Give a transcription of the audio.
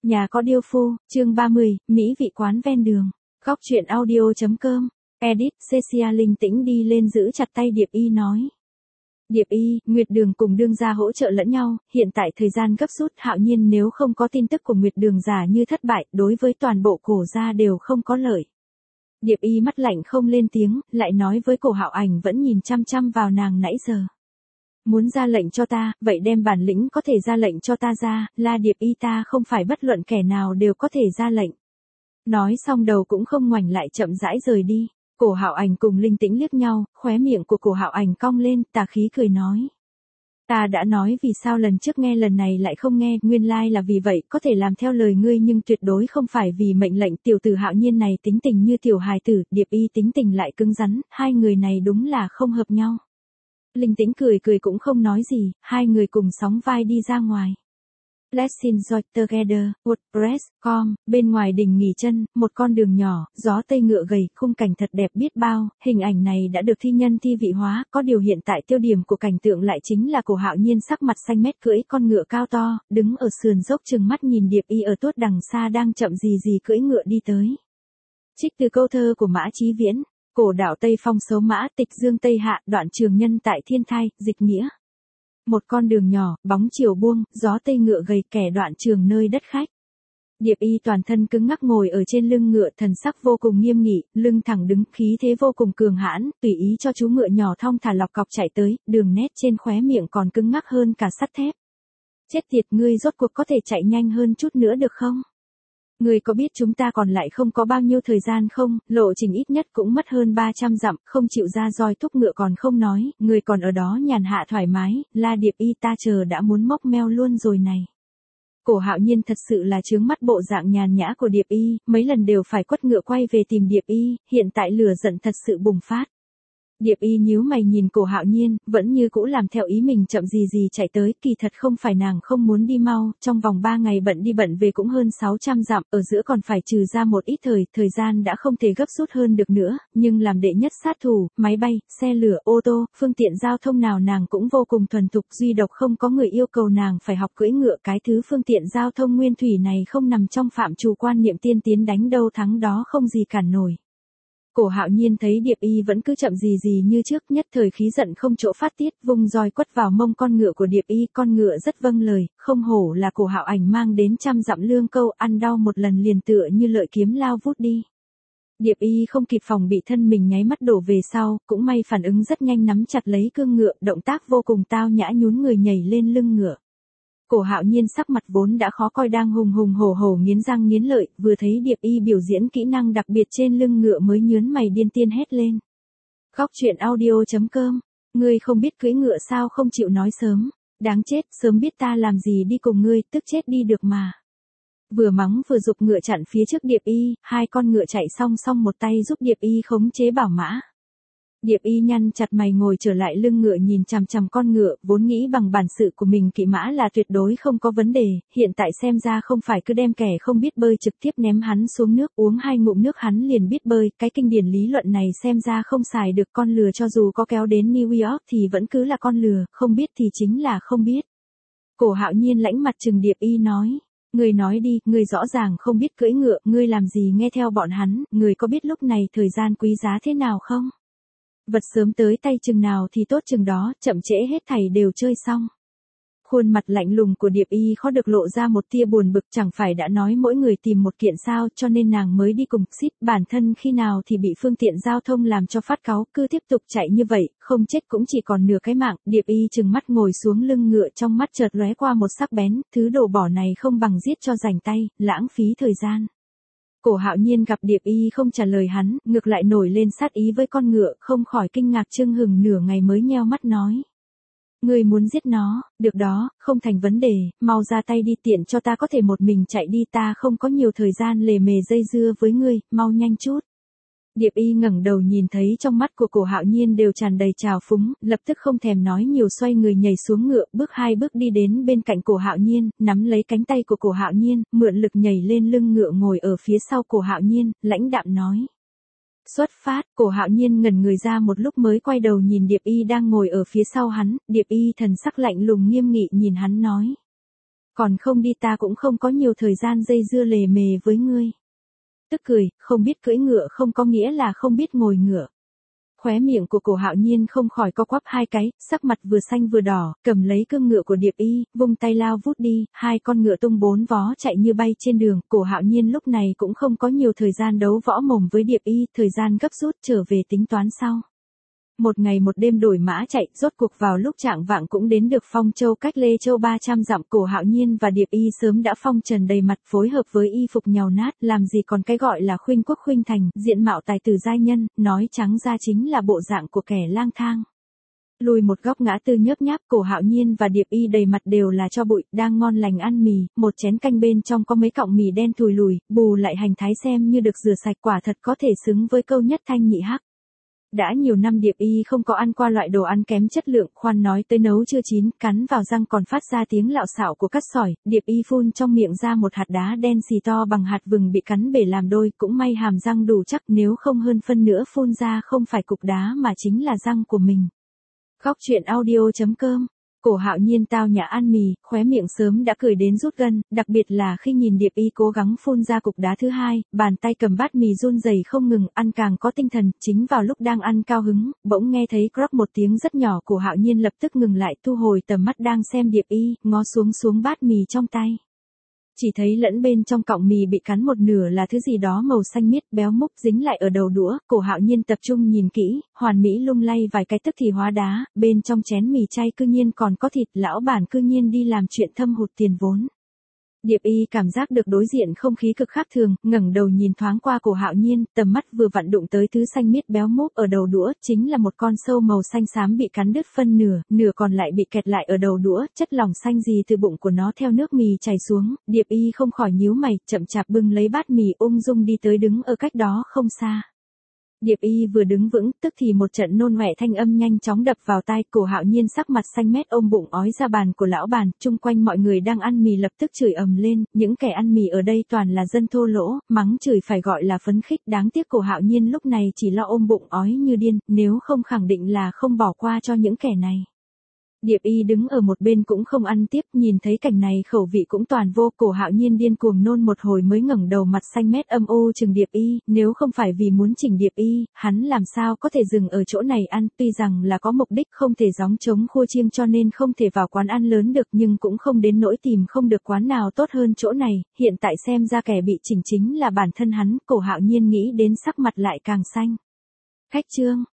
Nhà có điêu phu, chương 30, Mỹ vị quán ven đường. Góc truyện audio.com. Edit, Cecia linh tĩnh đi lên giữ chặt tay Điệp Y nói. Điệp Y, Nguyệt Đường cùng đương gia hỗ trợ lẫn nhau, hiện tại thời gian gấp rút, Hạo Nhiên nếu không có tin tức của Nguyệt Đường giả như thất bại, đối với toàn bộ Cổ gia đều không có lợi. Điệp Y mắt lạnh không lên tiếng, lại nói với Cổ Hạo Ảnh vẫn nhìn chăm chăm vào nàng nãy giờ. Muốn ra lệnh cho ta, vậy đem bản lĩnh có thể ra lệnh cho ta ra, La Điệp Y ta không phải bất luận kẻ nào đều có thể ra lệnh. Nói xong đầu cũng không ngoảnh lại chậm rãi rời đi. Cổ Hạo Ảnh cùng Linh Tĩnh liếc nhau, khóe miệng của Cổ Hạo Ảnh cong lên, tà khí cười nói. Ta đã nói vì sao lần trước nghe lần này lại không nghe, nguyên lai là vì vậy, có thể làm theo lời ngươi nhưng tuyệt đối không phải vì mệnh lệnh. Tiểu tử Hạo Nhiên này tính tình như tiểu hài tử, Điệp Y tính tình lại cứng rắn, hai người này đúng là không hợp nhau. Linh Tĩnh cười cười cũng không nói gì, hai người cùng sóng vai đi ra ngoài. Let's enjoy together, WordPress.com, bên ngoài đình nghỉ chân, một con đường nhỏ, gió tây ngựa gầy, khung cảnh thật đẹp biết bao, hình ảnh này đã được thi nhân thi vị hóa, có điều hiện tại tiêu điểm của cảnh tượng lại chính là Cổ Hạo Nhiên sắc mặt xanh mét cưỡi con ngựa cao to, đứng ở sườn dốc chừng mắt nhìn Điệp Y ở tuốt đằng xa đang chậm gì cưỡi ngựa đi tới. Trích từ câu thơ của Mã Chí Viễn. Cổ đạo Tây Phong xấu mã, tịch dương Tây Hạ, đoạn trường nhân tại thiên thai, dịch nghĩa. Một con đường nhỏ, bóng chiều buông, gió tây ngựa gầy, kẻ đoạn trường nơi đất khách. Điệp Y toàn thân cứng ngắc ngồi ở trên lưng ngựa, thần sắc vô cùng nghiêm nghị, lưng thẳng đứng, khí thế vô cùng cường hãn, tùy ý cho chú ngựa nhỏ thong thả lọc cọc chạy tới, đường nét trên khóe miệng còn cứng ngắc hơn cả sắt thép. Chết tiệt, ngươi rốt cuộc có thể chạy nhanh hơn chút nữa được không? Người có biết chúng ta còn lại không có bao nhiêu thời gian không, lộ trình ít nhất cũng mất hơn 300 dặm, không chịu ra roi thúc ngựa còn không nói, người còn ở đó nhàn hạ thoải mái, La Điệp Y ta chờ đã muốn mốc meo luôn rồi này. Cổ Hạo Nhiên thật sự là chướng mắt bộ dạng nhàn nhã của Điệp Y, mấy lần đều phải quất ngựa quay về tìm Điệp Y, hiện tại lửa giận thật sự bùng phát. Điệp Y nhíu mày nhìn Cổ Hạo Nhiên, vẫn như cũ làm theo ý mình chậm gì chạy tới, kỳ thật không phải nàng không muốn đi mau, trong vòng 3 ngày bận đi bận về cũng hơn 600 dặm, ở giữa còn phải trừ ra một ít thời gian đã không thể gấp rút hơn được nữa, nhưng làm đệ nhất sát thủ, máy bay, xe lửa, ô tô, phương tiện giao thông nào nàng cũng vô cùng thuần thục, duy độc không có người yêu cầu nàng phải học cưỡi ngựa, cái thứ phương tiện giao thông nguyên thủy này không nằm trong phạm trù quan niệm tiên tiến đánh đâu thắng đó không gì cản nổi. Cổ Hạo Nhiên thấy Điệp Y vẫn cứ chậm gì như trước, nhất thời khí giận không chỗ phát tiết, vung roi quất vào mông con ngựa của Điệp Y, con ngựa rất vâng lời, không hổ là Cổ Hạo Ảnh mang đến trăm dặm lương câu, ăn đau một lần liền tựa như lợi kiếm lao vút đi. Điệp Y không kịp phòng bị thân mình nháy mắt đổ về sau, cũng may phản ứng rất nhanh nắm chặt lấy cương ngựa, động tác vô cùng tao nhã nhún người nhảy lên lưng ngựa. Cổ Hạo Nhiên sắc mặt vốn đã khó coi đang hùng hổ nghiến răng nghiến lợi, vừa thấy Điệp Y biểu diễn kỹ năng đặc biệt trên lưng ngựa mới nhớn mày điên tiên hét lên. Góc truyện audio.com, ngươi không biết cưỡi ngựa sao không chịu nói sớm, đáng chết, sớm biết ta làm gì đi cùng ngươi, tức chết đi được mà. Vừa mắng vừa giục ngựa chặn phía trước Điệp Y, hai con ngựa chạy song một tay giúp Điệp Y khống chế bảo mã. Điệp Y nhăn chặt mày ngồi trở lại lưng ngựa nhìn chằm chằm con ngựa, vốn nghĩ bằng bản sự của mình kỵ mã là tuyệt đối không có vấn đề, hiện tại xem ra không phải cứ đem kẻ không biết bơi trực tiếp ném hắn xuống nước, uống 2 ngụm nước hắn liền biết bơi, cái kinh điển lý luận này xem ra không xài được, con lừa cho dù có kéo đến New York thì vẫn cứ là con lừa, không biết thì chính là không biết. Cổ Hạo Nhiên lãnh mặt trừng Điệp Y nói. Ngươi nói đi, ngươi rõ ràng không biết cưỡi ngựa, ngươi làm gì nghe theo bọn hắn, ngươi có biết lúc này thời gian quý giá thế nào không? Vật sớm tới tay chừng nào thì tốt chừng đó, chậm trễ hết thảy đều chơi xong. Khuôn mặt lạnh lùng của Điệp Y khó được lộ ra một tia buồn bực, chẳng phải đã nói mỗi người tìm một kiện sao, cho nên nàng mới đi cùng xít, bản thân khi nào thì bị phương tiện giao thông làm cho phát cáu, cứ tiếp tục chạy như vậy, không chết cũng chỉ còn nửa cái mạng. Điệp Y trừng mắt ngồi xuống lưng ngựa, trong mắt chợt lóe qua một sắc bén, thứ đồ bỏ này không bằng giết cho rảnh tay, lãng phí thời gian. Cổ Hạo Nhiên gặp Điệp Y không trả lời hắn, ngược lại nổi lên sát ý với con ngựa, không khỏi kinh ngạc chưng hừng nửa ngày mới nheo mắt nói. Ngươi muốn giết nó, được đó, không thành vấn đề, mau ra tay đi, tiện cho ta có thể một mình chạy đi, ta không có nhiều thời gian lề mề dây dưa với ngươi, mau nhanh chút. Điệp Y ngẩng đầu nhìn thấy trong mắt của Cổ Hạo Nhiên đều tràn đầy trào phúng, lập tức không thèm nói nhiều xoay người nhảy xuống ngựa, bước 2 bước đi đến bên cạnh Cổ Hạo Nhiên, nắm lấy cánh tay của Cổ Hạo Nhiên, mượn lực nhảy lên lưng ngựa ngồi ở phía sau Cổ Hạo Nhiên, lãnh đạm nói. Xuất phát, Cổ Hạo Nhiên ngẩn người ra một lúc mới quay đầu nhìn Điệp Y đang ngồi ở phía sau hắn, Điệp Y thần sắc lạnh lùng nghiêm nghị nhìn hắn nói. Còn không đi ta cũng không có nhiều thời gian dây dưa lề mề với ngươi. Tức cười, không biết cưỡi ngựa không có nghĩa là không biết ngồi ngựa. Khóe miệng của Cổ Hạo Nhiên không khỏi co quắp hai cái, sắc mặt vừa xanh vừa đỏ, cầm lấy cương ngựa của Điệp Y, vung tay lao vút đi, hai con ngựa tung bốn vó chạy như bay trên đường. Cổ Hạo Nhiên lúc này cũng không có nhiều thời gian đấu võ mồm với Điệp Y, thời gian gấp rút trở về tính toán sau. Một ngày một đêm đổi mã chạy, rốt cuộc vào lúc trạng vạng cũng đến được Phong Châu, cách Lê Châu 300 dặm. Cổ Hạo Nhiên và Điệp Y sớm đã phong trần đầy mặt, phối hợp với y phục nhàu nát, làm gì còn cái gọi là khuynh quốc khuynh thành, diện mạo tài tử giai nhân, nói trắng ra chính là bộ dạng của kẻ lang thang. Lùi một góc ngã tư nhớp nháp, Cổ Hạo Nhiên và Điệp Y đầy mặt đều là tro bụi, đang ngon lành ăn mì, một chén canh bên trong có mấy cọng mì đen thùi lùi, bù lại hành thái xem như được rửa sạch, quả thật có thể xứng với câu nhất thanh nhị hắc. Đã nhiều năm Điệp Y không có ăn qua loại đồ ăn kém chất lượng, khoan nói tới nấu chưa chín, cắn vào răng còn phát ra tiếng lạo xạo của cắt sỏi. Điệp Y phun trong miệng ra một hạt đá đen xì to bằng hạt vừng bị cắn bể làm đôi, cũng may hàm răng đủ chắc, nếu không hơn phân nữa phun ra không phải cục đá mà chính là răng của mình. Góc truyện audio.com. Cổ Hạo Nhiên tao nhã ăn mì, khóe miệng sớm đã cười đến rút gân, đặc biệt là khi nhìn Điệp Y cố gắng phun ra cục đá thứ hai, bàn tay cầm bát mì run rẩy không ngừng, ăn càng có tinh thần. Chính vào lúc đang ăn cao hứng, bỗng nghe thấy crop một tiếng rất nhỏ. Cổ Hạo Nhiên lập tức ngừng lại, thu hồi tầm mắt đang xem Điệp Y, ngó xuống bát mì trong tay. Chỉ thấy lẫn bên trong cọng mì bị cắn một nửa là thứ gì đó màu xanh miết béo múc dính lại ở đầu đũa. Cổ Hạo Nhiên tập trung nhìn kỹ, hoàn mỹ lung lay vài cái tức thì hóa đá, bên trong chén mì chay cư nhiên còn có thịt, lão bản cư nhiên đi làm chuyện thâm hụt tiền vốn. Điệp Y cảm giác được đối diện không khí cực khác thường, ngẩng đầu nhìn thoáng qua Cổ Hạo Nhiên, tầm mắt vừa vặn đụng tới thứ xanh miết béo múp ở đầu đũa, chính là một con sâu màu xanh xám bị cắn đứt phân nửa, nửa còn lại bị kẹt lại ở đầu đũa, chất lỏng xanh gì từ bụng của nó theo nước mì chảy xuống. Điệp Y không khỏi nhíu mày, chậm chạp bưng lấy bát mì ung dung đi tới đứng ở cách đó không xa. Điệp Y vừa đứng vững, tức thì một trận nôn ọe thanh âm nhanh chóng đập vào tai. Cổ Hạo Nhiên sắc mặt xanh mét ôm bụng ói ra bàn của lão bản, chung quanh mọi người đang ăn mì lập tức chửi ầm lên, những kẻ ăn mì ở đây toàn là dân thô lỗ, mắng chửi phải gọi là phấn khích, đáng tiếc Cổ Hạo Nhiên lúc này chỉ lo ôm bụng ói như điên, nếu không khẳng định là không bỏ qua cho những kẻ này. Điệp Y đứng ở một bên cũng không ăn tiếp, nhìn thấy cảnh này khẩu vị cũng toàn vô. Cổ Hạo Nhiên điên cuồng nôn một hồi mới ngẩng đầu, mặt xanh mét âm u chừng Điệp Y, nếu không phải vì muốn chỉnh Điệp Y, hắn làm sao có thể dừng ở chỗ này ăn, tuy rằng là có mục đích không thể gióng trống khua chiêng cho nên không thể vào quán ăn lớn được, nhưng cũng không đến nỗi tìm không được quán nào tốt hơn chỗ này, hiện tại xem ra kẻ bị chỉnh chính là bản thân hắn. Cổ Hạo Nhiên nghĩ đến sắc mặt lại càng xanh. Khách trương.